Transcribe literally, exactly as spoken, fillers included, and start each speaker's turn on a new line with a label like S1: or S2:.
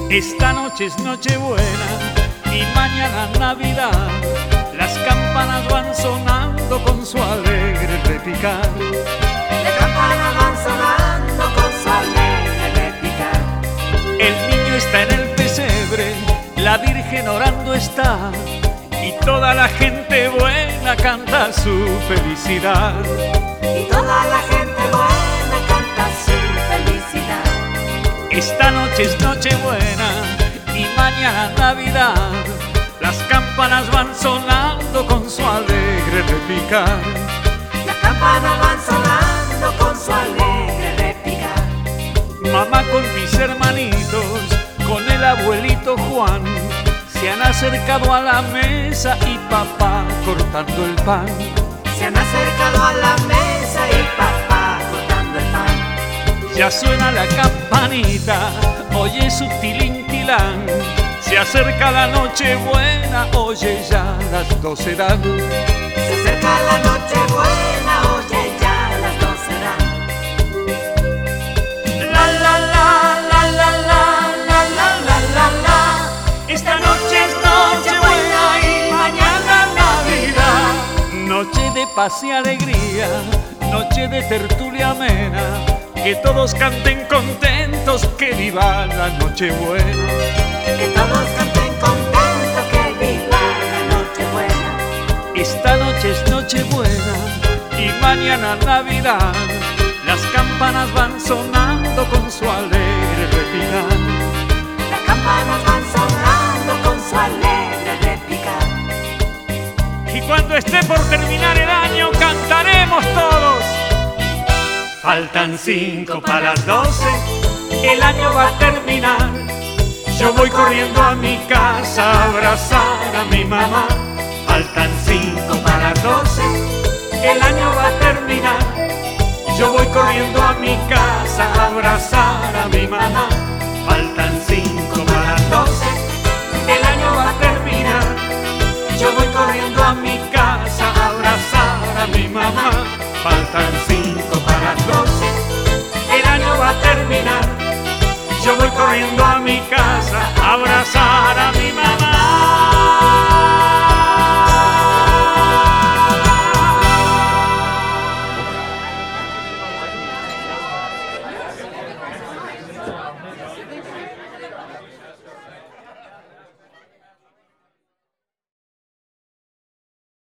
S1: Esta noche es Nochebuena y mañana Navidad. Las campanas van sonando con su alegre repicar.
S2: Las campanas van sonando con su alegre repicar.
S1: El niño está en el pesebre, la Virgen orando está, y toda la gente buena canta su felicidad.
S2: Y toda la gente buena canta su felicidad.
S1: Esta noche es Nochebuena y mañana Navidad. Las campanas van sonando con su alegre repicar.
S2: Las campanas van sonando con su alegre repicar.
S1: Mamá con mis hermanitos, con el abuelito Juan, se han acercado a la mesa y papá cortando el pan.
S2: Se han acercado a la mesa y papá cortando el pan.
S1: Ya suena la campanita, oye su tilintilán. Se acerca la Nochebuena, oye ya las doce dan.
S2: Se acerca la Nochebuena, oye ya las doce dan.
S1: La la la la la la la la la la la. Esta noche es Nochebuena y mañana Navidad. Noche de paz y alegría, noche de tertulia amena, que todos canten contentos, que viva la Nochebuena.
S2: Que todos canten contentos, que viva la Nochebuena.
S1: Esta noche es Nochebuena y mañana Navidad. Las campanas van sonando con su alegre repicar.
S2: Las campanas van sonando con su alegre repicar.
S1: Y cuando esté por terminar el año cantaremos todos. Faltan cinco para las doce, el año va a terminar. Yo voy corriendo a mi casa a abrazar a mi mamá. Faltan cinco para las doce, el año va a terminar. Yo voy corriendo a mi casa a abrazar a mi mamá. Faltan cinco para las doce, el año va a terminar. Yo voy corriendo a mi casa a abrazar a mi mamá. Faltan cinco para las doce, el año va a terminar. Yo voy corriendo a mi casa a abrazar